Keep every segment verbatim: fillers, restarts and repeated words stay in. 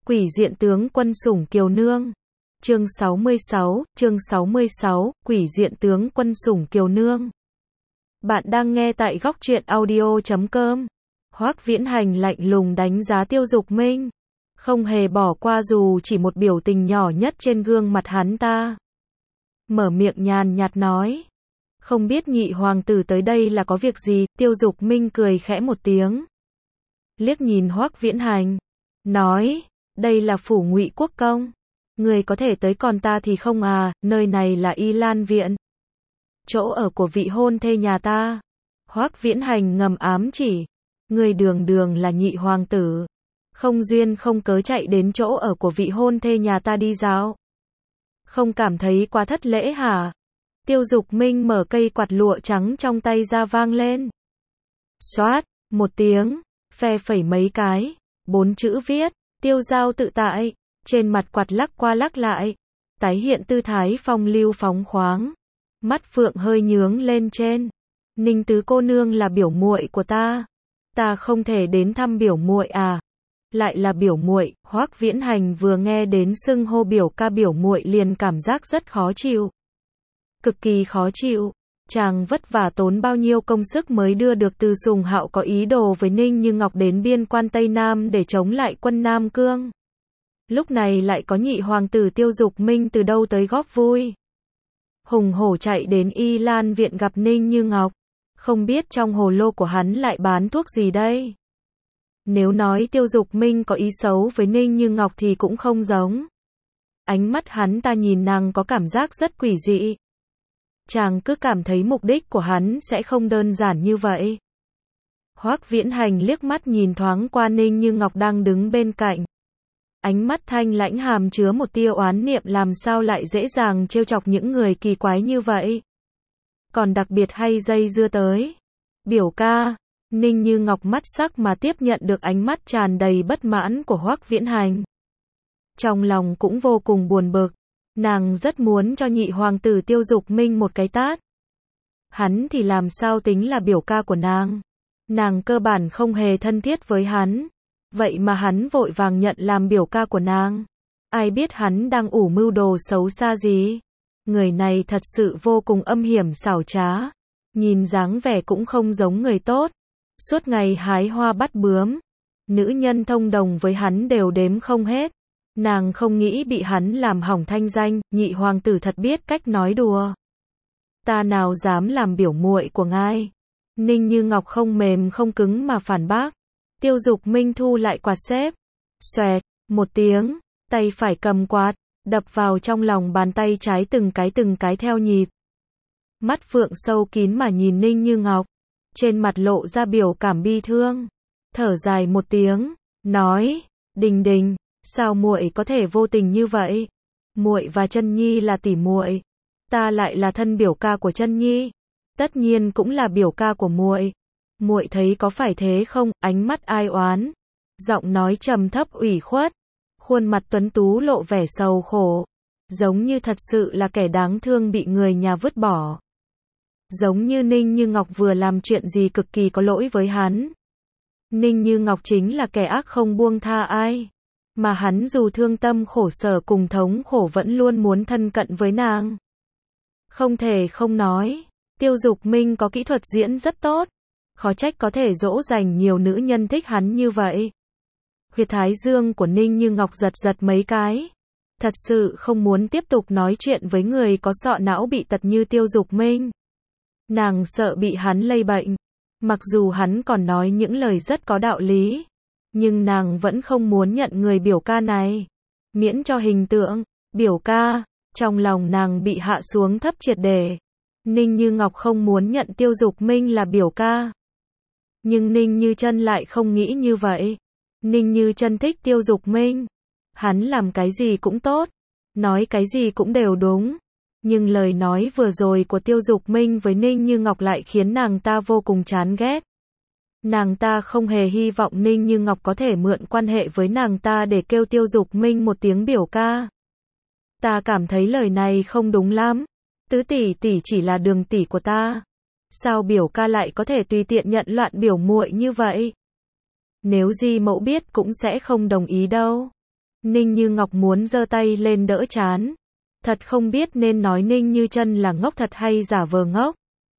Quỷ diện tướng quân sủng kiều nương. Chương sáu mươi sáu, chương sáu mươi sáu, Quỷ diện tướng quân sủng kiều nương. Bạn đang nghe tại góc truyện audio chấm com. Hoắc Viễn Hành lạnh lùng đánh giá Tiêu Dục Minh, không hề bỏ qua dù chỉ một biểu tình nhỏ nhất trên gương mặt hắn ta. Mở miệng nhàn nhạt nói, không biết nhị hoàng tử tới đây là có việc gì. Tiêu Dục Minh cười khẽ một tiếng, liếc nhìn Hoắc Viễn Hành, nói, đây là phủ Ngụy Quốc công, người có thể tới, còn ta thì không à. Nơi này là Y Lan viện, chỗ ở của vị hôn thê nhà ta. Hoắc Viễn Hành ngầm ám chỉ, người đường đường là nhị hoàng tử, không duyên không cớ chạy đến chỗ ở của vị hôn thê nhà ta đi dạo, không cảm thấy quá thất lễ hả? Tiêu Dục Minh mở cây quạt lụa trắng trong tay ra, vang lên. Xoát, một tiếng, phe phẩy mấy cái, bốn chữ viết, tiêu giao tự tại, trên mặt quạt lắc qua lắc lại, tái hiện tư thái phong lưu phóng khoáng. Mắt phượng hơi nhướng lên trên. Ninh tứ cô nương là biểu muội của ta, ta không thể đến thăm biểu muội à? Lại là biểu muội. Hoắc Viễn Hành vừa nghe đến xưng hô biểu ca biểu muội liền cảm giác rất khó chịu, cực kỳ khó chịu. Chàng vất vả tốn bao nhiêu công sức mới đưa được Từ Sùng Hạo có ý đồ với Ninh Như Ngọc đến biên quan Tây Nam để chống lại quân Nam Cương. Lúc này lại có nhị hoàng tử Tiêu Dục Minh từ đâu tới góp vui, hùng hổ chạy đến Y Lan viện gặp Ninh Như Ngọc, không biết trong hồ lô của hắn lại bán thuốc gì đây. Nếu nói Tiêu Dục Minh có ý xấu với Ninh Như Ngọc thì cũng không giống. Ánh mắt hắn ta nhìn nàng có cảm giác rất quỷ dị. Chàng cứ cảm thấy mục đích của hắn sẽ không đơn giản như vậy. Hoắc Viễn Hành liếc mắt nhìn thoáng qua Ninh Như Ngọc đang đứng bên cạnh. Ánh mắt thanh lãnh hàm chứa một tia oán niệm, làm sao lại dễ dàng trêu chọc những người kỳ quái như vậy. Còn đặc biệt hay dây dưa tới. Biểu ca. Ninh Như Ngọc mắt sắc mà tiếp nhận được ánh mắt tràn đầy bất mãn của Hoắc Viễn Hành. Trong lòng cũng vô cùng buồn bực. Nàng rất muốn cho nhị hoàng tử Tiêu Dục Minh một cái tát. Hắn thì làm sao tính là biểu ca của nàng. Nàng cơ bản không hề thân thiết với hắn. Vậy mà hắn vội vàng nhận làm biểu ca của nàng. Ai biết hắn đang ủ mưu đồ xấu xa gì. Người này thật sự vô cùng âm hiểm xảo trá. Nhìn dáng vẻ cũng không giống người tốt. Suốt ngày hái hoa bắt bướm. Nữ nhân thông đồng với hắn đều đếm không hết. Nàng không nghĩ bị hắn làm hỏng thanh danh. Nhị hoàng tử thật biết cách nói đùa. Ta nào dám làm biểu muội của ngài. Ninh Như Ngọc không mềm không cứng mà phản bác. Tiêu Dục Minh thu lại quạt xếp. Xoẹt, một tiếng, tay phải cầm quạt, đập vào trong lòng bàn tay trái từng cái từng cái theo nhịp. Mắt phượng sâu kín mà nhìn Ninh Như Ngọc, trên mặt lộ ra biểu cảm bi thương. Thở dài một tiếng, nói, Đình Đình, sao muội có thể vô tình như vậy? Muội và Chân Nhi là tỷ muội, ta lại là thân biểu ca của Chân Nhi, tất nhiên cũng là biểu ca của muội. Muội thấy có phải thế không? Ánh mắt ai oán, giọng nói trầm thấp ủy khuất, khuôn mặt tuấn tú lộ vẻ sầu khổ, giống như thật sự là kẻ đáng thương bị người nhà vứt bỏ. Giống như Ninh Như Ngọc vừa làm chuyện gì cực kỳ có lỗi với hắn. Ninh Như Ngọc chính là kẻ ác không buông tha ai, mà hắn dù thương tâm khổ sở cùng thống khổ vẫn luôn muốn thân cận với nàng. Không thể không nói, Tiêu Dục Minh có kỹ thuật diễn rất tốt. Khó trách có thể dỗ dành nhiều nữ nhân thích hắn như vậy. Huyệt thái dương của Ninh Như Ngọc giật giật mấy cái. Thật sự không muốn tiếp tục nói chuyện với người có sọ não bị tật như Tiêu Dục Minh. Nàng sợ bị hắn lây bệnh. Mặc dù hắn còn nói những lời rất có đạo lý, nhưng nàng vẫn không muốn nhận người biểu ca này. Miễn cho hình tượng, biểu ca, trong lòng nàng bị hạ xuống thấp triệt để. Ninh Như Ngọc không muốn nhận Tiêu Dục Minh là biểu ca. Nhưng Ninh Như Chân lại không nghĩ như vậy. Ninh Như Chân thích Tiêu Dục Minh. Hắn làm cái gì cũng tốt, nói cái gì cũng đều đúng. Nhưng lời nói vừa rồi của Tiêu Dục Minh với Ninh Như Ngọc lại khiến nàng ta vô cùng chán ghét. Nàng ta không hề hy vọng Ninh Như Ngọc có thể mượn quan hệ với nàng ta để kêu Tiêu Dục Minh một tiếng biểu ca. Ta cảm thấy lời này không đúng lắm. Tứ tỷ tỷ chỉ là đường tỷ của ta. Sao biểu ca lại có thể tùy tiện nhận loạn biểu muội như vậy? Nếu Di mẫu biết cũng sẽ không đồng ý đâu. Ninh Như Ngọc muốn giơ tay lên đỡ trán. Thật không biết nên nói Ninh Như Chân là ngốc thật hay giả vờ ngốc.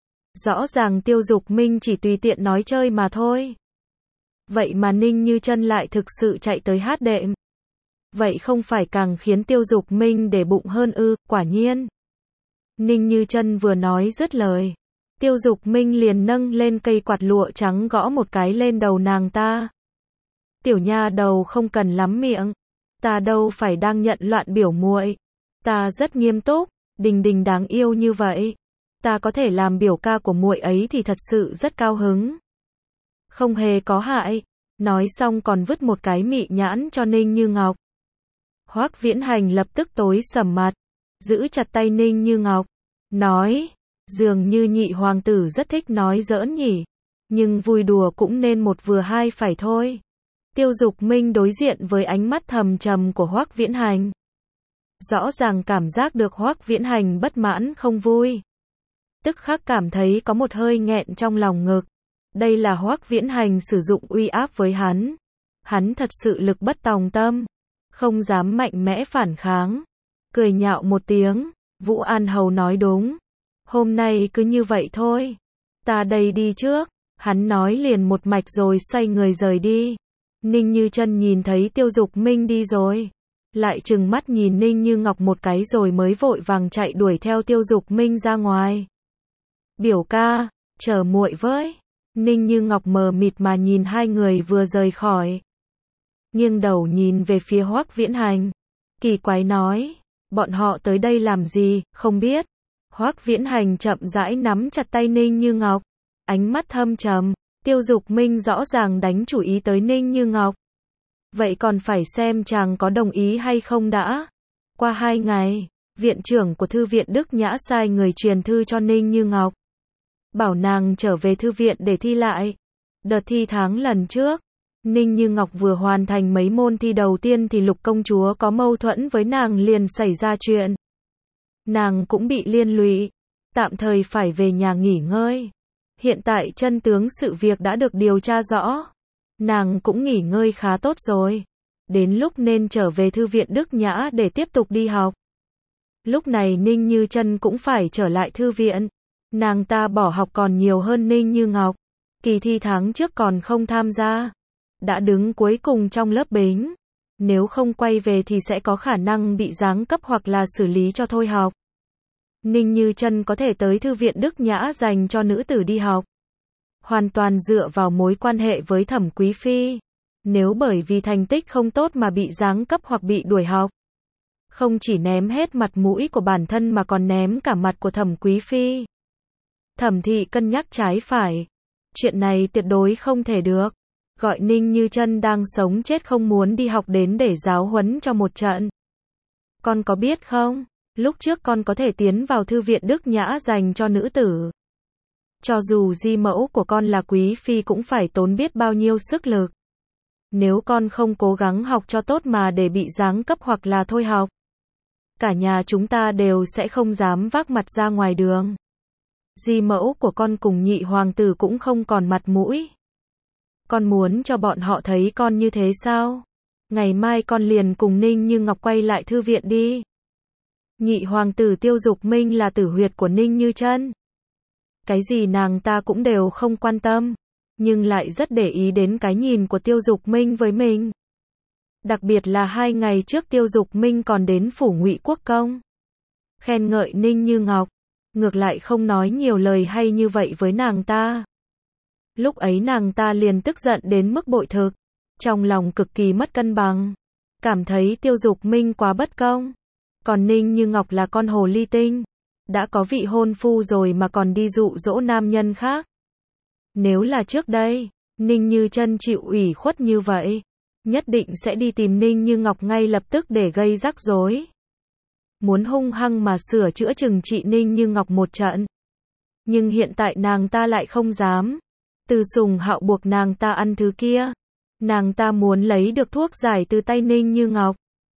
Rõ ràng Tiêu Dục Minh chỉ tùy tiện nói chơi mà thôi. Vậy mà Ninh Như Chân lại thực sự chạy tới hát đệm. Vậy không phải càng khiến Tiêu Dục Minh để bụng hơn ư? Quả nhiên. Ninh Như Chân vừa nói dứt lời, Tiêu Dục Minh liền nâng lên cây quạt lụa trắng gõ một cái lên đầu nàng ta. Tiểu nha đầu không cần lắm miệng, ta đâu phải đang nhận loạn biểu muội, ta rất nghiêm túc. Đình Đình đáng yêu như vậy, ta có thể làm biểu ca của muội ấy thì thật sự rất cao hứng. Không hề có hại. Nói xong còn vứt một cái mị nhãn cho Ninh Như Ngọc. Hoắc Viễn Hành lập tức tối sầm mặt, giữ chặt tay Ninh Như Ngọc, nói, dường như nhị hoàng tử rất thích nói giỡn nhỉ, nhưng vui đùa cũng nên một vừa hai phải thôi. Tiêu Dục Minh đối diện với ánh mắt thầm trầm của Hoắc Viễn Hành. Rõ ràng cảm giác được Hoắc Viễn Hành bất mãn không vui. Tức khắc cảm thấy có một hơi nghẹn trong lòng ngực. Đây là Hoắc Viễn Hành sử dụng uy áp với hắn. Hắn thật sự lực bất tòng tâm, không dám mạnh mẽ phản kháng. Cười nhạo một tiếng, Vũ An Hầu nói đúng. Hôm nay cứ như vậy thôi. Ta đây đi trước. Hắn nói liền một mạch rồi xoay người rời đi. Ninh Như Chân nhìn thấy Tiêu Dục Minh đi rồi, lại trừng mắt nhìn Ninh Như Ngọc một cái rồi mới vội vàng chạy đuổi theo Tiêu Dục Minh ra ngoài. Biểu ca, chờ muội với. Ninh Như Ngọc mờ mịt mà nhìn hai người vừa rời khỏi. Nghiêng đầu nhìn về phía Hoắc Viễn Hành. Kỳ quái nói, bọn họ tới đây làm gì, không biết. Hoắc Viễn Hành chậm rãi nắm chặt tay Ninh Như Ngọc. Ánh mắt thâm trầm. Tiêu Dục Minh rõ ràng đánh chủ ý tới Ninh Như Ngọc. Vậy còn phải xem chàng có đồng ý hay không đã. Qua hai ngày, viện trưởng của thư viện Đức Nhã sai người truyền thư cho Ninh Như Ngọc. Bảo nàng trở về thư viện để thi lại. Đợt thi tháng lần trước, Ninh Như Ngọc vừa hoàn thành mấy môn thi đầu tiên thì Lục công chúa có mâu thuẫn với nàng liền xảy ra chuyện. Nàng cũng bị liên lụy, tạm thời phải về nhà nghỉ ngơi. Hiện tại chân tướng sự việc đã được điều tra rõ. Nàng cũng nghỉ ngơi khá tốt rồi. Đến lúc nên trở về thư viện Đức Nhã để tiếp tục đi học. Lúc này Ninh Như Chân cũng phải trở lại thư viện. Nàng ta bỏ học còn nhiều hơn Ninh Như Ngọc. Kỳ thi tháng trước còn không tham gia. Đã đứng cuối cùng trong lớp bính. Nếu không quay về thì sẽ có khả năng bị giáng cấp hoặc là xử lý cho thôi học. Ninh Như Chân có thể tới thư viện Đức Nhã dành cho nữ tử đi học. Hoàn toàn dựa vào mối quan hệ với Thẩm Quý Phi. Nếu bởi vì thành tích không tốt mà bị giáng cấp hoặc bị đuổi học, không chỉ ném hết mặt mũi của bản thân mà còn ném cả mặt của Thẩm Quý Phi. Thẩm thị cân nhắc trái phải. Chuyện này tuyệt đối không thể được. Gọi Ninh Như Chân đang sống chết không muốn đi học đến để giáo huấn cho một trận. Con có biết không? Lúc trước con có thể tiến vào thư viện Đức Nhã dành cho nữ tử. Cho dù di mẫu của con là Quý Phi cũng phải tốn biết bao nhiêu sức lực. Nếu con không cố gắng học cho tốt mà để bị giáng cấp hoặc là thôi học, cả nhà chúng ta đều sẽ không dám vác mặt ra ngoài đường. Di mẫu của con cùng nhị hoàng tử cũng không còn mặt mũi. Con muốn cho bọn họ thấy con như thế sao? Ngày mai con liền cùng Ninh Như Ngọc quay lại thư viện đi. Nhị hoàng tử Tiêu Dục Minh là tử huyệt của Ninh Như Chân. Cái gì nàng ta cũng đều không quan tâm, nhưng lại rất để ý đến cái nhìn của Tiêu Dục Minh với mình. Đặc biệt là hai ngày trước Tiêu Dục Minh còn đến phủ Ngụy Quốc công, khen ngợi Ninh Như Ngọc, ngược lại không nói nhiều lời hay như vậy với nàng ta. Lúc ấy nàng ta liền tức giận đến mức bội thực, trong lòng cực kỳ mất cân bằng, cảm thấy Tiêu Dục Minh quá bất công. Còn Ninh Như Ngọc là con hồ ly tinh, đã có vị hôn phu rồi mà còn đi dụ dỗ nam nhân khác. Nếu là trước đây, Ninh Như Chân chịu ủy khuất như vậy, nhất định sẽ đi tìm Ninh Như Ngọc ngay lập tức để gây rắc rối. Muốn hung hăng mà sửa chữa trừng trị Ninh Như Ngọc một trận. Nhưng hiện tại nàng ta lại không dám. Từ Sùng Hạo buộc nàng ta ăn thứ kia. Nàng ta muốn lấy được thuốc giải từ tay Ninh Như Ngọc.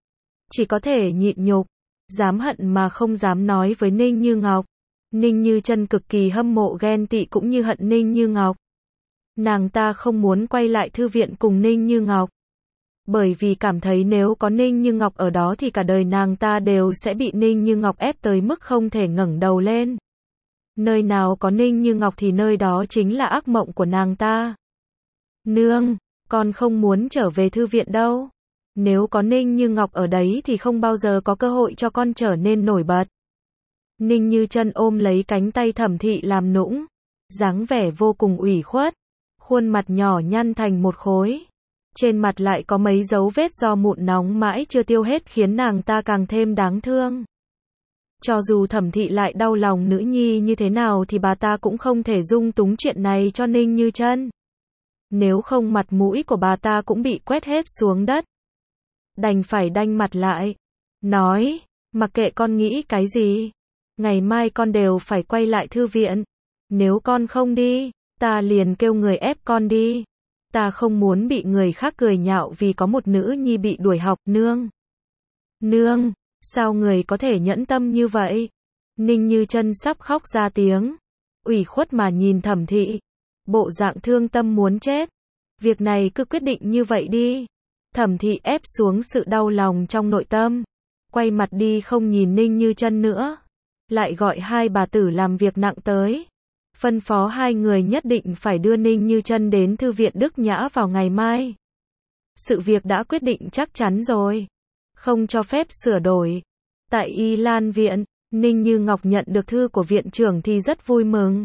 Chỉ có thể nhịn nhục, dám hận mà không dám nói với Ninh Như Ngọc. Ninh Như Chân cực kỳ hâm mộ ghen tị cũng như hận Ninh Như Ngọc. Nàng ta không muốn quay lại thư viện cùng Ninh Như Ngọc. Bởi vì cảm thấy nếu có Ninh Như Ngọc ở đó thì cả đời nàng ta đều sẽ bị Ninh Như Ngọc ép tới mức không thể ngẩng đầu lên. Nơi nào có Ninh Như Ngọc thì nơi đó chính là ác mộng của nàng ta. Nương, con không muốn trở về thư viện đâu. Nếu có Ninh Như Ngọc ở đấy thì không bao giờ có cơ hội cho con trở nên nổi bật. Ninh Như Chân ôm lấy cánh tay Thẩm Thị làm nũng, dáng vẻ vô cùng ủy khuất, khuôn mặt nhỏ nhăn thành một khối. Trên mặt lại có mấy dấu vết do mụn nóng mãi chưa tiêu hết khiến nàng ta càng thêm đáng thương. Cho dù Thẩm Thị lại đau lòng nữ nhi như thế nào thì bà ta cũng không thể dung túng chuyện này cho Ninh Như Chân. Nếu không mặt mũi của bà ta cũng bị quét hết xuống đất. Đành phải đanh mặt lại, nói, mặc kệ con nghĩ cái gì, ngày mai con đều phải quay lại thư viện. Nếu con không đi, ta liền kêu người ép con đi. Ta không muốn bị người khác cười nhạo vì có một nữ nhi bị đuổi học, nương. Nương, sao người có thể nhẫn tâm như vậy? Ninh Như Chân sắp khóc ra tiếng, ủy khuất mà nhìn Thẩm Thị, bộ dạng thương tâm muốn chết. Việc này cứ quyết định như vậy đi. Thẩm Thị ép xuống sự đau lòng trong nội tâm, quay mặt đi không nhìn Ninh Như Chân nữa, lại gọi hai bà tử làm việc nặng tới, phân phó hai người nhất định phải đưa Ninh Như Chân đến thư viện Đức Nhã vào ngày mai. Sự việc đã quyết định chắc chắn rồi, không cho phép sửa đổi. Tại Y Lan viện, Ninh Như Ngọc nhận được thư của viện trưởng thì rất vui mừng.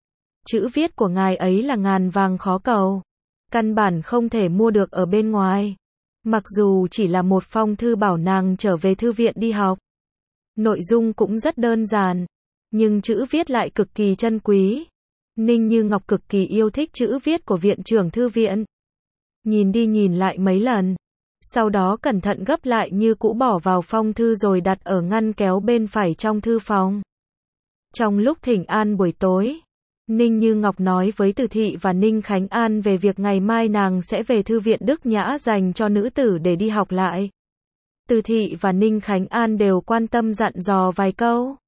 Chữ viết của ngài ấy là ngàn vàng khó cầu, căn bản không thể mua được ở bên ngoài. Mặc dù chỉ là một phong thư bảo nàng trở về thư viện đi học, nội dung cũng rất đơn giản, nhưng chữ viết lại cực kỳ chân quý. Ninh Như Ngọc cực kỳ yêu thích chữ viết của viện trưởng thư viện. Nhìn đi nhìn lại mấy lần, sau đó cẩn thận gấp lại như cũ bỏ vào phong thư rồi đặt ở ngăn kéo bên phải trong thư phòng. Trong lúc thỉnh an buổi tối, Ninh Như Ngọc nói với Từ Thị và Ninh Khánh An về việc ngày mai nàng sẽ về thư viện Đức Nhã dành cho nữ tử để đi học lại. Từ Thị và Ninh Khánh An đều quan tâm dặn dò vài câu.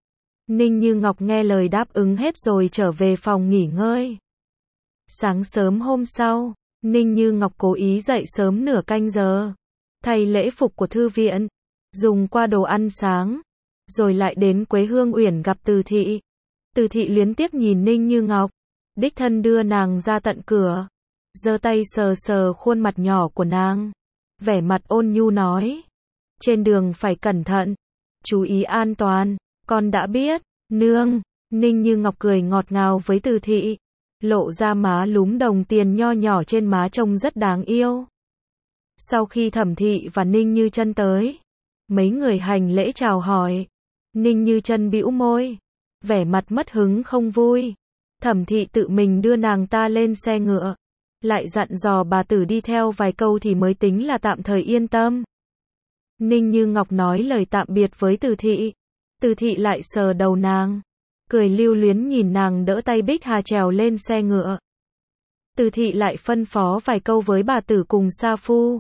Ninh Như Ngọc nghe lời đáp ứng hết rồi trở về phòng nghỉ ngơi. Sáng sớm hôm sau, Ninh Như Ngọc cố ý dậy sớm nửa canh giờ, thay lễ phục của thư viện, dùng qua đồ ăn sáng, rồi lại đến Quế Hương Uyển gặp Từ Thị. Từ Thị luyến tiếc nhìn Ninh Như Ngọc, đích thân đưa nàng ra tận cửa, giơ tay sờ sờ khuôn mặt nhỏ của nàng, vẻ mặt ôn nhu nói, trên đường phải cẩn thận, chú ý an toàn, con đã biết, nương. Ninh Như Ngọc cười ngọt ngào với Từ Thị, lộ ra má lúm đồng tiền nho nhỏ trên má trông rất đáng yêu. Sau khi Thẩm Thị và Ninh Như Chân tới, mấy người hành lễ chào hỏi. Ninh Như Chân bĩu môi, vẻ mặt mất hứng không vui. Thẩm Thị tự mình đưa nàng ta lên xe ngựa, lại dặn dò bà tử đi theo vài câu thì mới tính là tạm thời yên tâm. Ninh Như Ngọc nói lời tạm biệt với Từ Thị. Từ Thị lại sờ đầu nàng, cười lưu luyến nhìn nàng đỡ tay Bích Hà trèo lên xe ngựa. Từ Thị lại phân phó vài câu với bà tử cùng sa phu.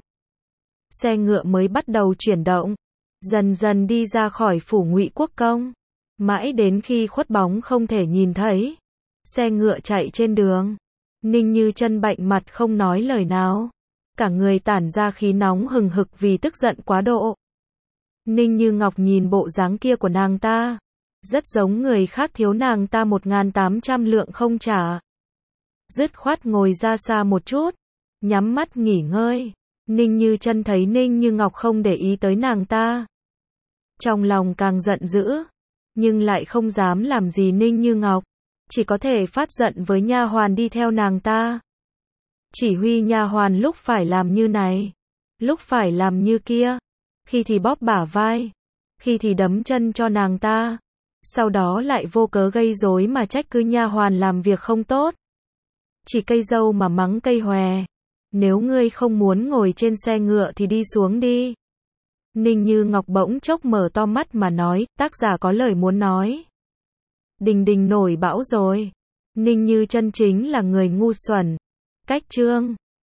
Xe ngựa mới bắt đầu chuyển động, dần dần đi ra khỏi phủ Ngụy Quốc Công, mãi đến khi khuất bóng không thể nhìn thấy. Xe ngựa chạy trên đường, Ninh Như Chân bạnh mặt không nói lời nào, cả người tản ra khí nóng hừng hực vì tức giận quá độ. Ninh Như Ngọc nhìn bộ dáng kia của nàng ta, rất giống người khác thiếu nàng ta một nghìn tám trăm lượng không trả. Dứt khoát ngồi ra xa một chút, nhắm mắt nghỉ ngơi. Ninh Như Chân thấy Ninh Như Ngọc không để ý tới nàng ta, trong lòng càng giận dữ, nhưng lại không dám làm gì Ninh Như Ngọc, chỉ có thể phát giận với nha hoàn đi theo nàng ta. Chỉ huy nha hoàn lúc phải làm như này, lúc phải làm như kia, khi thì bóp bả vai, khi thì đấm chân cho nàng ta, sau đó lại vô cớ gây rối mà trách cứ nha hoàn làm việc không tốt. Chỉ cây dâu mà mắng cây hòe, nếu ngươi không muốn ngồi trên xe ngựa thì đi xuống đi. Ninh Như Ngọc bỗng chốc mở to mắt mà nói, tác giả có lời muốn nói. Đình đình nổi bão rồi. Ninh Như Chân chính là người ngu xuẩn. Cách chương